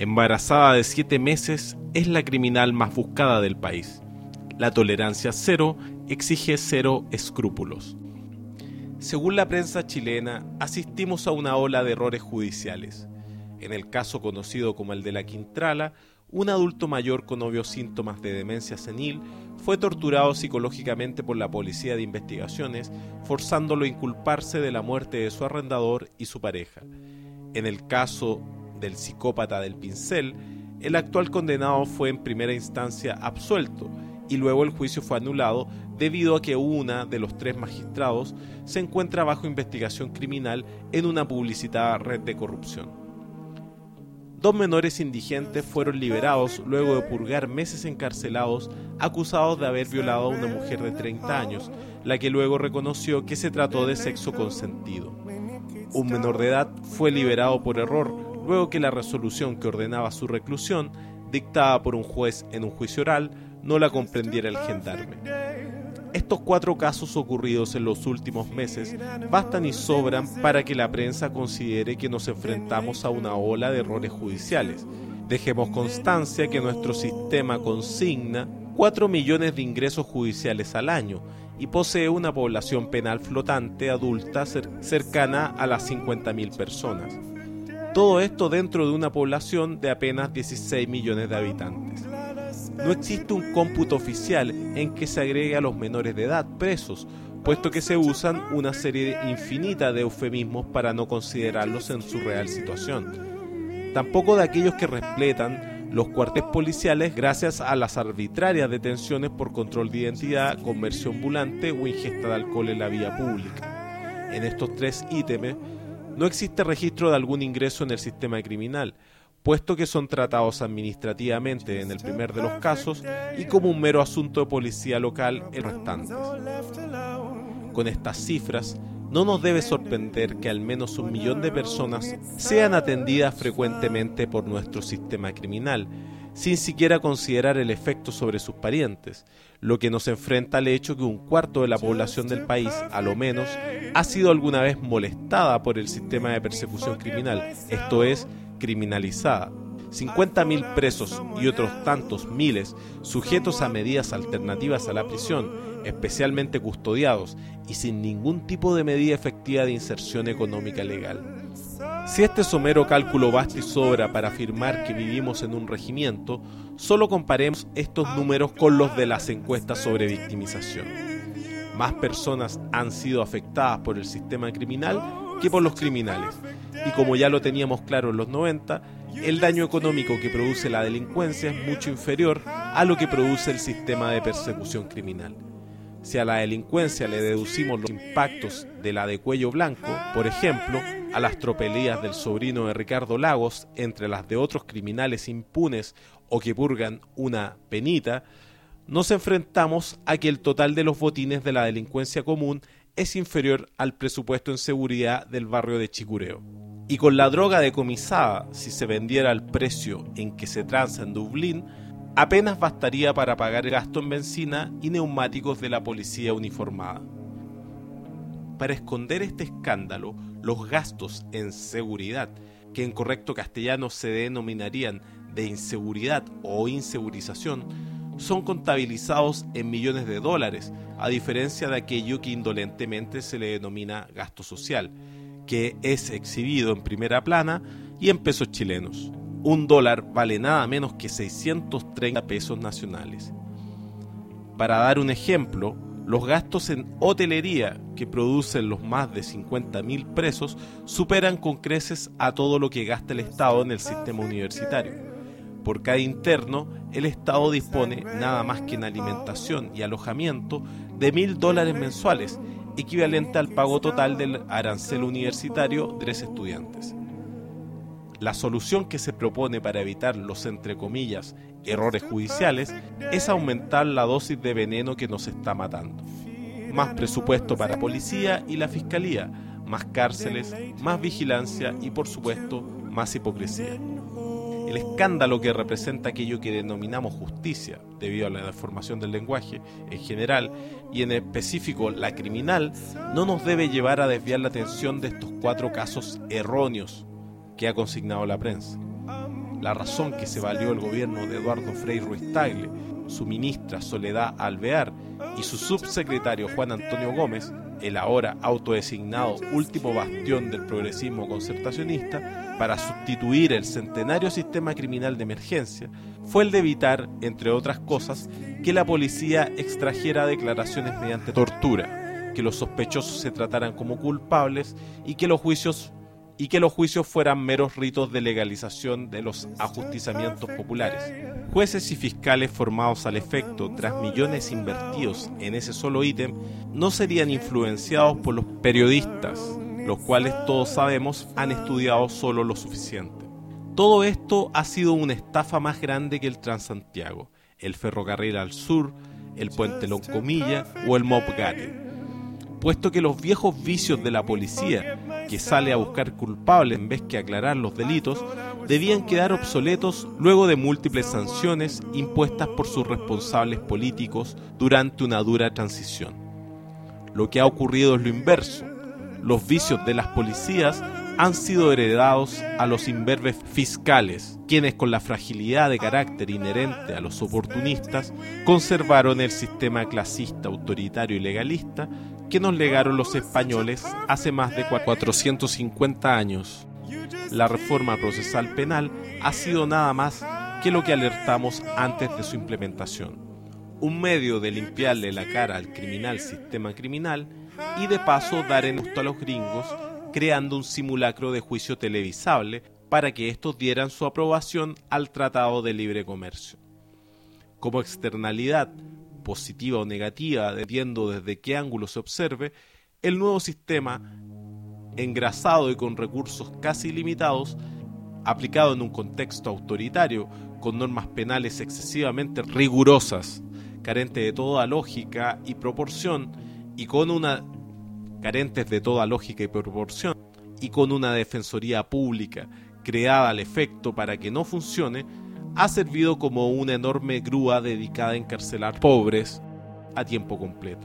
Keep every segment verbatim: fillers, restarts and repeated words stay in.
Embarazada de siete meses, es la criminal más buscada del país. La tolerancia cero exige cero escrúpulos. Según la prensa chilena, asistimos a una ola de errores judiciales. En el caso conocido como el de la Quintrala, un adulto mayor con obvios síntomas de demencia senil fue torturado psicológicamente por la Policía de Investigaciones, forzándolo a inculparse de la muerte de su arrendador y su pareja. En el caso del psicópata del Pincel, el actual condenado fue en primera instancia absuelto y luego el juicio fue anulado debido a que una de los tres magistrados se encuentra bajo investigación criminal en una publicitada red de corrupción. Dos menores indigentes fueron liberados luego de purgar meses encarcelados acusados de haber violado a una mujer de treinta años, la que luego reconoció que se trató de sexo consentido. Un menor de edad fue liberado por error luego que la resolución que ordenaba su reclusión, dictada por un juez en un juicio oral, no la comprendiera el gendarme. Estos cuatro casos ocurridos en los últimos meses bastan y sobran para que la prensa considere que nos enfrentamos a una ola de errores judiciales. Dejemos constancia que nuestro sistema consigna cuatro millones de ingresos judiciales al año y posee una población penal flotante adulta cer- cercana a las cincuenta mil personas. Todo esto dentro de una población de apenas dieciséis millones de habitantes. No existe un cómputo oficial en que se agregue a los menores de edad presos, puesto que se usan una serie infinita de eufemismos para no considerarlos en su real situación. Tampoco de aquellos que repletan los cuarteles policiales gracias a las arbitrarias detenciones por control de identidad, comercio ambulante o ingesta de alcohol en la vía pública. En estos tres ítems no existe registro de algún ingreso en el sistema criminal, puesto que son tratados administrativamente en el primer de los casos y como un mero asunto de policía local en restantes. Con estas cifras, no nos debe sorprender que al menos un millón de personas sean atendidas frecuentemente por nuestro sistema criminal, sin siquiera considerar el efecto sobre sus parientes, lo que nos enfrenta al hecho que un cuarto de la población del país, a lo menos, ha sido alguna vez molestada por el sistema de persecución criminal, esto es, criminalizada. cincuenta mil presos y otros tantos miles sujetos a medidas alternativas a la prisión, especialmente custodiados y sin ningún tipo de medida efectiva de inserción económica legal. Si este somero cálculo basta y sobra para afirmar que vivimos en un regimiento, solo comparemos estos números con los de las encuestas sobre victimización. Más personas han sido afectadas por el sistema criminal que por los criminales. Y como ya lo teníamos claro en los noventa, el daño económico que produce la delincuencia es mucho inferior a lo que produce el sistema de persecución criminal. Si a la delincuencia le deducimos los impactos de la de cuello blanco, por ejemplo, a las tropelías del sobrino de Ricardo Lagos entre las de otros criminales impunes o que purgan una penita, nos enfrentamos a que el total de los botines de la delincuencia común es inferior al presupuesto en seguridad del barrio de Chicureo. Y con la droga decomisada, si se vendiera al precio en que se transa en Dublín, apenas bastaría para pagar el gasto en benzina y neumáticos de la policía uniformada. Para esconder este escándalo, los gastos en seguridad, que en correcto castellano se denominarían de inseguridad o insegurización, son contabilizados en millones de dólares, a diferencia de aquello que indolentemente se le denomina gasto social, que es exhibido en primera plana y en pesos chilenos. Un dólar vale nada menos que seiscientos treinta pesos nacionales. Para dar un ejemplo, los gastos en hotelería que producen los más de cincuenta mil presos superan con creces a todo lo que gasta el Estado en el sistema universitario. Por cada interno, el Estado dispone, nada más que en alimentación y alojamiento, de mil dólares mensuales, equivalente al pago total del arancel universitario de tres estudiantes. La solución que se propone para evitar los, entre comillas, errores judiciales es aumentar la dosis de veneno que nos está matando. Más presupuesto para policía y la fiscalía, más cárceles, más vigilancia y, por supuesto, más hipocresía. El escándalo que representa aquello que denominamos justicia, debido a la deformación del lenguaje en general y en específico la criminal, no nos debe llevar a desviar la atención de estos cuatro casos erróneos que ha consignado la prensa. la razón que se valió el gobierno de Eduardo Frei Ruiz-Tagle, su ministra Soledad Alvear y su subsecretario Juan Antonio Gómez, el ahora autodesignado último bastión del progresismo concertacionista, para sustituir el centenario sistema criminal de emergencia, fue el de evitar, entre otras cosas, que la policía extrajera declaraciones mediante tortura, que los sospechosos se trataran como culpables y que los juicios y que los juicios fueran meros ritos de legalización de los ajusticiamientos populares. Jueces y fiscales formados al efecto tras millones invertidos en ese solo ítem no serían influenciados por los periodistas, los cuales todos sabemos han estudiado solo lo suficiente. Todo esto ha sido una estafa más grande que el Transantiago, el ferrocarril al sur, el puente Loncomilla o el Mopgate, puesto que los viejos vicios de la policía, que sale a buscar culpables en vez que aclarar los delitos, debían quedar obsoletos luego de múltiples sanciones impuestas por sus responsables políticos durante una dura transición. Lo que ha ocurrido es lo inverso. Los vicios de las policías han sido heredados a los imberbes fiscales, quienes con la fragilidad de carácter inherente a los oportunistas conservaron el sistema clasista, autoritario y legalista que nos legaron los españoles hace más de cuatrocientos cincuenta años. La reforma procesal penal ha sido nada más que lo que alertamos antes de su implementación, un medio de limpiarle la cara al criminal sistema criminal y de paso dar en gusto a los gringos, creando un simulacro de juicio televisable para que estos dieran su aprobación al Tratado de Libre Comercio. Como externalidad, positiva o negativa, dependiendo desde qué ángulo se observe, el nuevo sistema, engrasado y con recursos casi ilimitados, aplicado en un contexto autoritario, con normas penales excesivamente rigurosas, carentes de toda lógica y proporción, y con una carentes de toda lógica y proporción, y con una defensoría pública creada al efecto para que no funcione, ha servido como una enorme grúa dedicada a encarcelar pobres a tiempo completo.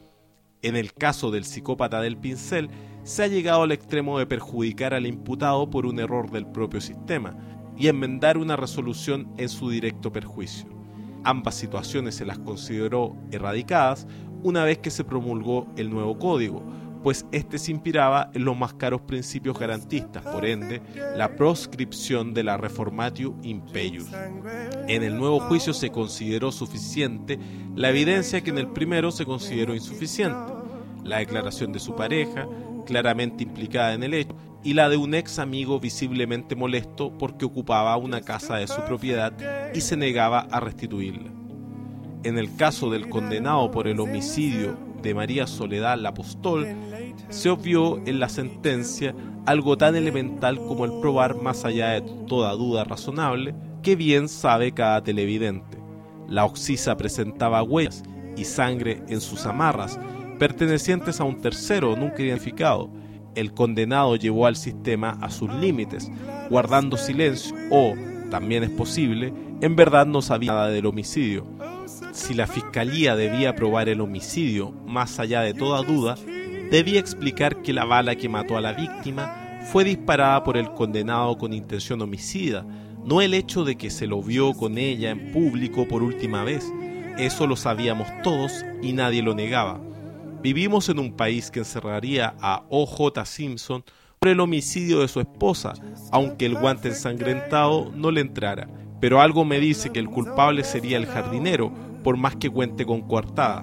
En el caso del psicópata del pincel, se ha llegado al extremo de perjudicar al imputado por un error del propio sistema y enmendar una resolución en su directo perjuicio. Ambas situaciones se las consideró erradicadas una vez que se promulgó el nuevo código, pues este se inspiraba en los más caros principios garantistas, por ende, la proscripción de la reformatio impeius. En el nuevo juicio se consideró suficiente la evidencia que en el primero se consideró insuficiente, la declaración de su pareja, claramente implicada en el hecho, y la de un ex amigo visiblemente molesto porque ocupaba una casa de su propiedad y se negaba a restituirla. En el caso del condenado por el homicidio de María Soledad Lapostol, se obvió en la sentencia algo tan elemental como el probar, más allá de toda duda razonable, que bien sabe cada televidente. La oxisa presentaba huellas y sangre en sus amarras, pertenecientes a un tercero nunca identificado. El condenado llevó al sistema a sus límites, guardando silencio o, también es posible, en verdad no sabía nada del homicidio. Si la fiscalía debía probar el homicidio, más allá de toda duda, debía explicar que la bala que mató a la víctima fue disparada por el condenado con intención homicida, no el hecho de que se lo vio con ella en público por última vez. Eso lo sabíamos todos y nadie lo negaba. Vivimos en un país que encerraría a O J Simpson por el homicidio de su esposa, aunque el guante ensangrentado no le entrara. Pero algo me dice que el culpable sería el jardinero, por más que cuente con coartada.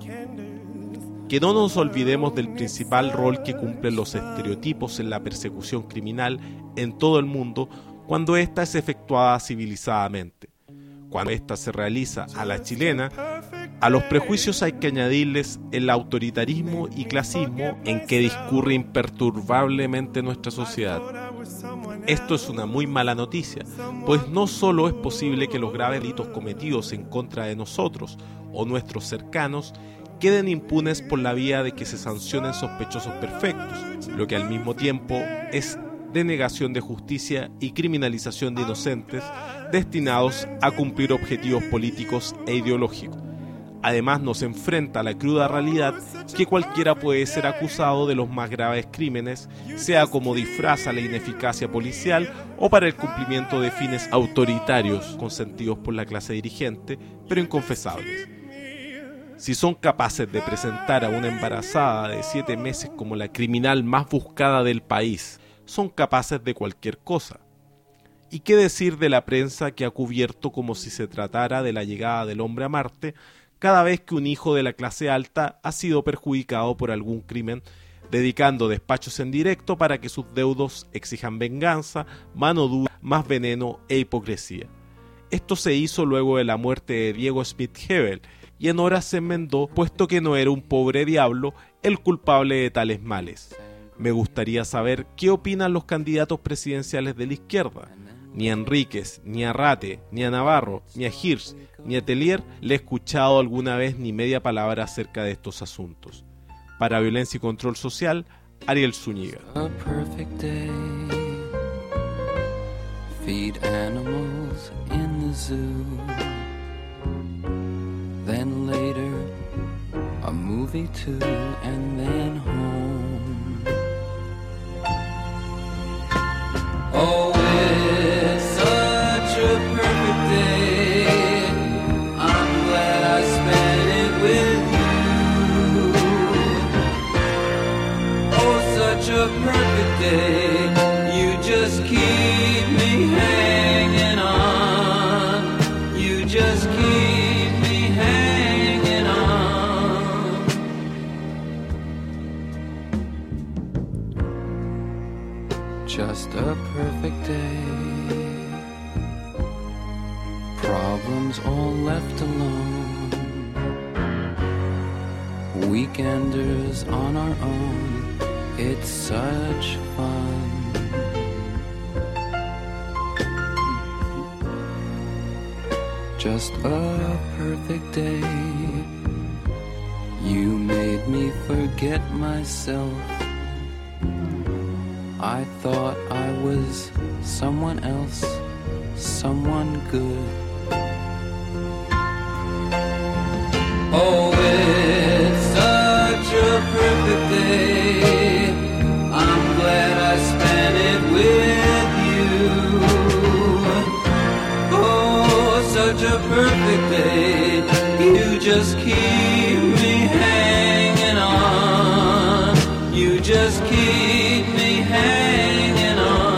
Que no nos olvidemos del principal rol que cumplen los estereotipos en la persecución criminal en todo el mundo cuando ésta es efectuada civilizadamente. Cuando ésta se realiza a la chilena, a los prejuicios hay que añadirles el autoritarismo y clasismo en que discurre imperturbablemente nuestra sociedad. Esto es una muy mala noticia, pues no solo es posible que los graves delitos cometidos en contra de nosotros o nuestros cercanos queden impunes por la vía de que se sancionen sospechosos perfectos, lo que al mismo tiempo es denegación de justicia y criminalización de inocentes destinados a cumplir objetivos políticos e ideológicos. Además, nos enfrenta a la cruda realidad que cualquiera puede ser acusado de los más graves crímenes, sea como disfraza la ineficacia policial o para el cumplimiento de fines autoritarios consentidos por la clase dirigente, pero inconfesables. Si son capaces de presentar a una embarazada de siete meses como la criminal más buscada del país, son capaces de cualquier cosa. ¿Y qué decir de la prensa que ha cubierto como si se tratara de la llegada del hombre a Marte cada vez que un hijo de la clase alta ha sido perjudicado por algún crimen, dedicando despachos en directo para que sus deudos exijan venganza, mano dura, más veneno e hipocresía? Esto se hizo luego de la muerte de Diego Schmidt-Hebel y en horas se enmendó, puesto que no era un pobre diablo el culpable de tales males. Me gustaría saber qué opinan los candidatos presidenciales de la izquierda. Ni a Enríquez, ni a Rate, ni a Navarro, ni a Hirsch, ni a Tellier le he escuchado alguna vez ni media palabra acerca de estos asuntos. Para Violencia y Control Social, Ariel Zúñiga. A perfect day. Feed animals in the zoo. Then later, a movie too, and then home. Oh, it's such a perfect day. I'm glad I spent it with you. Oh, such a perfect day. You just keep me hanging on. You just keep me hanging on. Just a perfect day. Problems all left alone. Weekenders on our own. It's such fun. Just a perfect day. You made me forget myself. I thought I was someone else, someone good. Oh, it's such a perfect day. I'm glad I spent it with you. Oh, such a perfect day. You just keep me hanging on. You just keep me hanging on.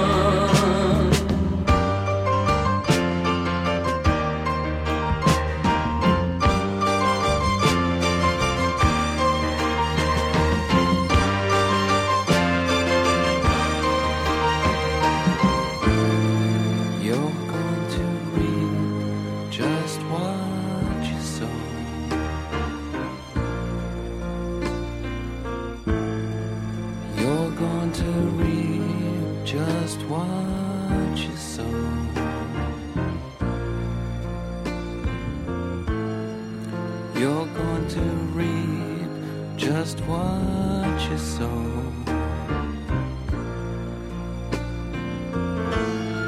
You're going to reap just what you sow. You're going to reap just what you sow. You're going to reap just what you sow.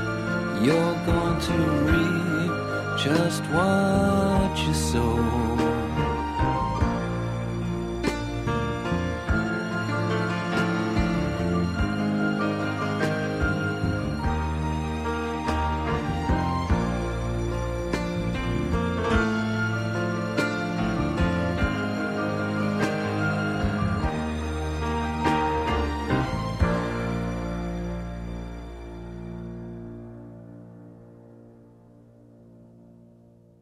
You're going to reap just what you sow.